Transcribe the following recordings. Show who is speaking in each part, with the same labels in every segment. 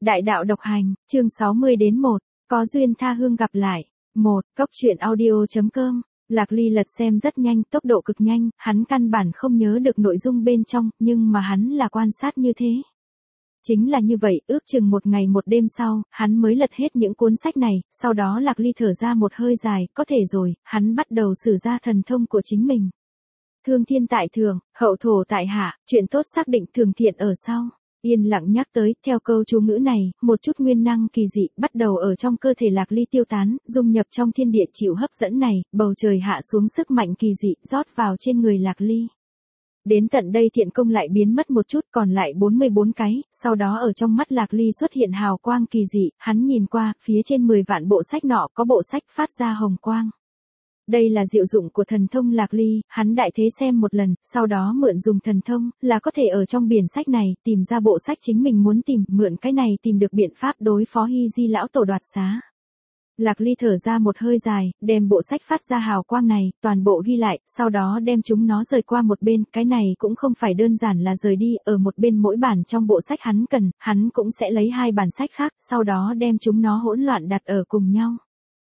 Speaker 1: Đại đạo độc hành, chương 60 đến 1, có duyên tha hương gặp lại. 1. Cốc truyện audio.com. Lạc Ly lật xem rất nhanh, tốc độ cực nhanh, hắn căn bản không nhớ được nội dung bên trong, nhưng mà hắn là quan sát như thế. Chính là như vậy, ước chừng một ngày một đêm sau, hắn mới lật hết những cuốn sách này, sau đó Lạc Ly thở ra một hơi dài, có thể rồi, hắn bắt đầu sử ra thần thông của chính mình. Thương thiên tại thường, hậu thổ tại hạ, chuyện tốt xác định thường thiện ở sau. Yên lặng nhắc tới, theo câu chú ngữ này, một chút nguyên năng kỳ dị bắt đầu ở trong cơ thể Lạc Ly tiêu tán, dung nhập trong thiên địa chịu hấp dẫn này, bầu trời hạ xuống sức mạnh kỳ dị rót vào trên người Lạc Ly. Đến tận đây thiện công lại biến mất một chút, còn lại 44 cái, sau đó ở trong mắt Lạc Ly xuất hiện hào quang kỳ dị, hắn nhìn qua, phía trên 10 vạn bộ sách nọ có bộ sách phát ra hồng quang. Đây là diệu dụng của thần thông Lạc Ly, hắn đại thế xem một lần, sau đó mượn dùng thần thông, là có thể ở trong biển sách này, tìm ra bộ sách chính mình muốn tìm, mượn cái này tìm được biện pháp đối phó Hy Di lão tổ đoạt xá. Lạc Ly thở ra một hơi dài, đem bộ sách phát ra hào quang này, toàn bộ ghi lại, sau đó đem chúng nó rời qua một bên, cái này cũng không phải đơn giản là rời đi, ở một bên mỗi bản trong bộ sách hắn cần, hắn cũng sẽ lấy hai bản sách khác, sau đó đem chúng nó hỗn loạn đặt ở cùng nhau.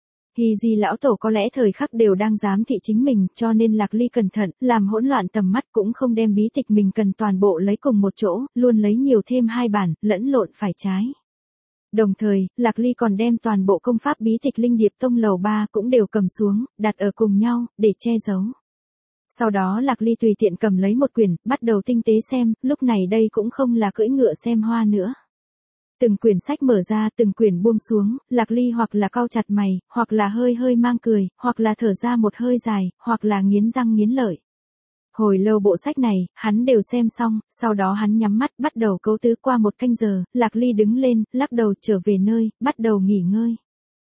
Speaker 1: Hy Di lão tổ có lẽ thời khắc đều đang giám thị chính mình, cho nên Lạc Ly cẩn thận, làm hỗn loạn tầm mắt cũng không đem bí tịch mình cần toàn bộ lấy cùng một chỗ, luôn lấy nhiều thêm hai bản, lẫn lộn phải trái. Đồng thời, Lạc Ly còn đem toàn bộ công pháp bí tịch Linh Điệp Tông lầu 3 cũng đều cầm xuống, đặt ở cùng nhau, để che giấu. Sau đó Lạc Ly tùy tiện cầm lấy một quyển, bắt đầu tinh tế xem, lúc này đây cũng không là cưỡi ngựa xem hoa nữa. Từng quyển sách mở ra, từng quyển buông xuống, Lạc Ly hoặc là cau chặt mày, hoặc là hơi hơi mang cười, hoặc là thở ra một hơi dài, hoặc là nghiến răng nghiến lợi. Hồi lâu bộ sách này, hắn đều xem xong, sau đó hắn nhắm mắt, bắt đầu cấu tứ qua một canh giờ, Lạc Ly đứng lên, lắc đầu trở về nơi, bắt đầu nghỉ ngơi.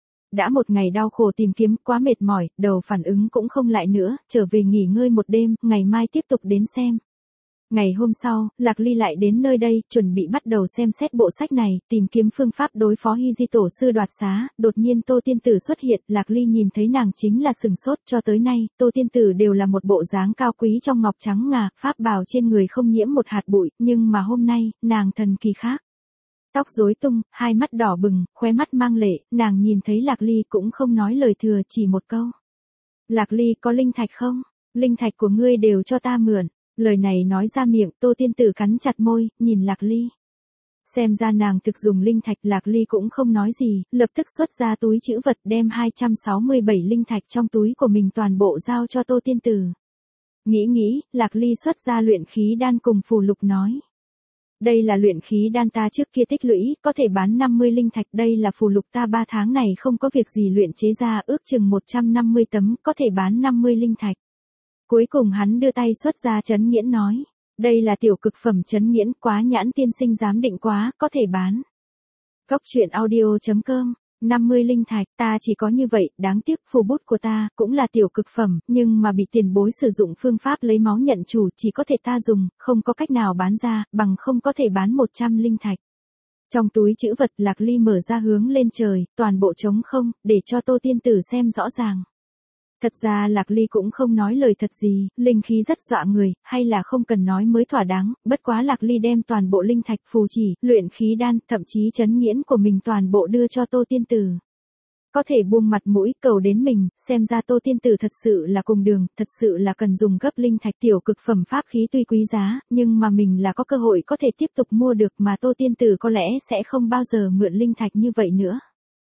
Speaker 1: Đã một ngày đau khổ tìm kiếm, quá mệt mỏi, đầu phản ứng cũng không lại nữa, trở về nghỉ ngơi một đêm, ngày mai tiếp tục đến xem. Ngày hôm sau, Lạc Ly lại đến nơi đây, chuẩn bị bắt đầu xem xét bộ sách này, tìm kiếm phương pháp đối phó Hy Di tổ sư đoạt xá, đột nhiên Tô Tiên Tử xuất hiện, Lạc Ly nhìn thấy nàng chính là sừng sốt, cho tới nay, Tô Tiên Tử đều là một bộ dáng cao quý trong ngọc trắng ngà, pháp bào trên người không nhiễm một hạt bụi, nhưng mà hôm nay, nàng thần kỳ khác. Tóc rối tung, hai mắt đỏ bừng, khóe mắt mang lệ, nàng nhìn thấy Lạc Ly cũng không nói lời thừa, chỉ một câu. Lạc Ly có linh thạch không? Linh thạch của ngươi đều cho ta mượn. Lời này nói ra miệng, Tô Tiên Tử cắn chặt môi, nhìn Lạc Ly. Xem ra nàng thực dùng linh thạch, Lạc Ly cũng không nói gì, lập tức xuất ra túi trữ vật đem 267 linh thạch trong túi của mình toàn bộ giao cho Tô Tiên Tử. Nghĩ, Lạc Ly xuất ra luyện khí đan cùng phù lục nói. Đây là luyện khí đan ta trước kia tích lũy, có thể bán 50 linh thạch, đây là phù lục ta 3 tháng này không có việc gì luyện chế ra, ước chừng 150 tấm, có thể bán 50 linh thạch. Cuối cùng hắn đưa tay xuất ra Chấn Nghiễn nói, đây là tiểu cực phẩm Chấn Nghiễn, quá nhãn tiên sinh giám định quá, có thể bán. Cốc truyện audio.com, 50 linh thạch, ta chỉ có như vậy, đáng tiếc phù bút của ta, cũng là tiểu cực phẩm, nhưng mà bị tiền bối sử dụng phương pháp lấy máu nhận chủ, chỉ có thể ta dùng, không có cách nào bán ra, bằng không có thể bán 100 linh thạch. Trong túi trữ vật Lạc Ly mở ra hướng lên trời, toàn bộ trống không, để cho Tô Tiên Tử xem rõ ràng. Thật ra Lạc Ly cũng không nói lời thật gì, linh khí rất dọa người, hay là không cần nói mới thỏa đáng, bất quá Lạc Ly đem toàn bộ linh thạch phù chỉ, luyện khí đan, thậm chí Chấn Nghiễn của mình toàn bộ đưa cho Tô Tiên Tử. Có thể buông mặt mũi cầu đến mình, xem ra Tô Tiên Tử thật sự là cùng đường, thật sự là cần dùng gấp linh thạch tiểu cực phẩm pháp khí tuy quý giá, nhưng mà mình là có cơ hội có thể tiếp tục mua được mà Tô Tiên Tử có lẽ sẽ không bao giờ mượn linh thạch như vậy nữa.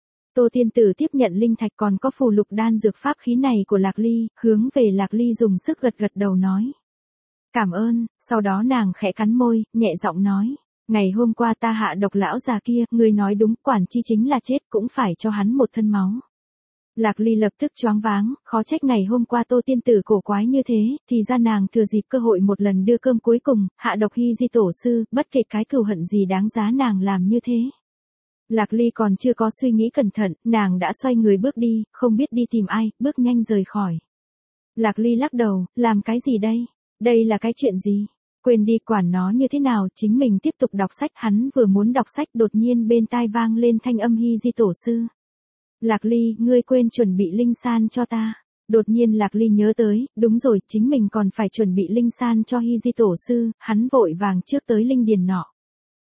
Speaker 1: Tô Tiên Tử tiếp nhận linh thạch còn có phù lục đan dược pháp khí này của Lạc Ly, hướng về Lạc Ly dùng sức gật gật đầu nói. Cảm ơn, sau đó nàng khẽ cắn môi, nhẹ giọng nói. Ngày hôm qua ta hạ độc lão già kia, ngươi nói đúng, quản chi chính là chết, cũng phải cho hắn một thân máu. Lạc Ly lập tức choáng váng, khó trách ngày hôm qua Tô Tiên Tử cổ quái như thế, thì ra nàng thừa dịp cơ hội một lần đưa cơm cuối cùng, hạ độc Hy Di tổ sư, bất kể cái cừu hận gì đáng giá nàng làm như thế. Lạc Ly còn chưa có suy nghĩ cẩn thận, nàng đã xoay người bước đi, không biết đi tìm ai, bước nhanh rời khỏi. Lạc Ly lắc đầu, làm cái gì đây? Đây là cái chuyện gì? Quên đi quản nó như thế nào, chính mình tiếp tục đọc sách, hắn vừa muốn đọc sách đột nhiên bên tai vang lên thanh âm Hy Di tổ sư. Lạc Ly, ngươi quên chuẩn bị linh san cho ta. Đột nhiên Lạc Ly nhớ tới, đúng rồi, chính mình còn phải chuẩn bị linh san cho Hy Di tổ sư, hắn vội vàng trước tới linh điền nọ.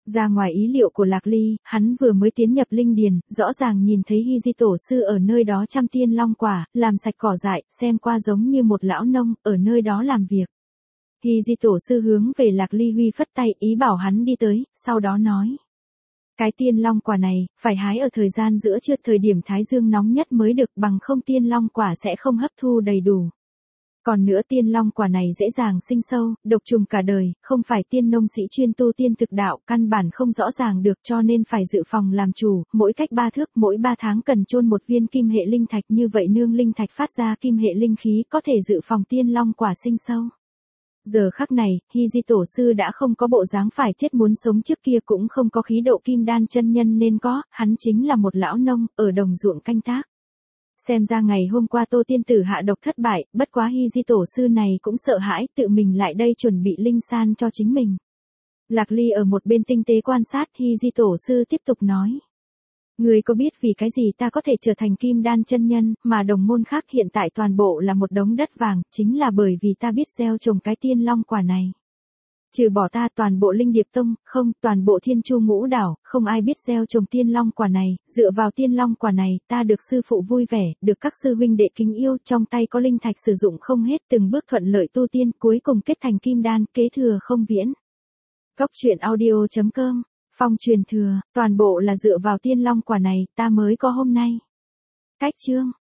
Speaker 1: Ra ngoài ý liệu của Lạc Ly, hắn vừa mới tiến nhập linh điền, rõ ràng nhìn thấy Hy Di tổ sư ở nơi đó chăm tiên long quả, làm sạch cỏ dại, xem qua giống như một lão nông, ở nơi đó làm việc. Hy Di tổ sư hướng về Lạc Ly huy phất tay, ý bảo hắn đi tới, sau đó nói. Cái tiên long quả này, phải hái ở thời gian giữa trưa, thời điểm thái dương nóng nhất mới được, bằng không tiên long quả sẽ không hấp thu đầy đủ. Còn nữa tiên long quả này dễ dàng sinh sâu, độc trùng cả đời, không phải tiên nông sĩ chuyên tu tiên thực đạo, căn bản không rõ ràng được, cho nên phải dự phòng làm chủ, mỗi cách 3 thước, mỗi 3 tháng cần chôn một viên kim hệ linh thạch, như vậy nương linh thạch phát ra kim hệ linh khí, có thể dự phòng tiên long quả sinh sâu. Giờ khắc này, Hy Di tổ sư đã không có bộ dáng phải chết muốn sống, trước kia cũng không có khí độ kim đan chân nhân nên có, hắn chính là một lão nông, ở đồng ruộng canh tác. Xem ra ngày hôm qua Tô tiên tử hạ độc thất bại, bất quá Hy Di tổ sư này cũng sợ hãi, tự mình lại đây chuẩn bị linh san cho chính mình. Lạc Ly ở một bên tinh tế quan sát, Hy Di tổ sư tiếp tục nói. Ngươi có biết vì cái gì ta có thể trở thành kim đan chân nhân, mà đồng môn khác hiện tại toàn bộ là một đống đất vàng, chính là bởi vì ta biết gieo trồng cái tiên long quả này. Trừ bỏ ta, toàn bộ Linh Điệp Tông, không, toàn bộ Thiên Chu Ngũ Đảo, không ai biết gieo trồng tiên long quả này, dựa vào tiên long quả này, ta được sư phụ vui vẻ, được các sư huynh đệ kính yêu, trong tay có linh thạch sử dụng không hết, từng bước thuận lợi tu tiên, cuối cùng kết thành kim đan, kế thừa không viễn. Cốc truyện audio.com, phong truyền thừa, toàn bộ là dựa vào tiên long quả này, ta mới có hôm nay. Cách chương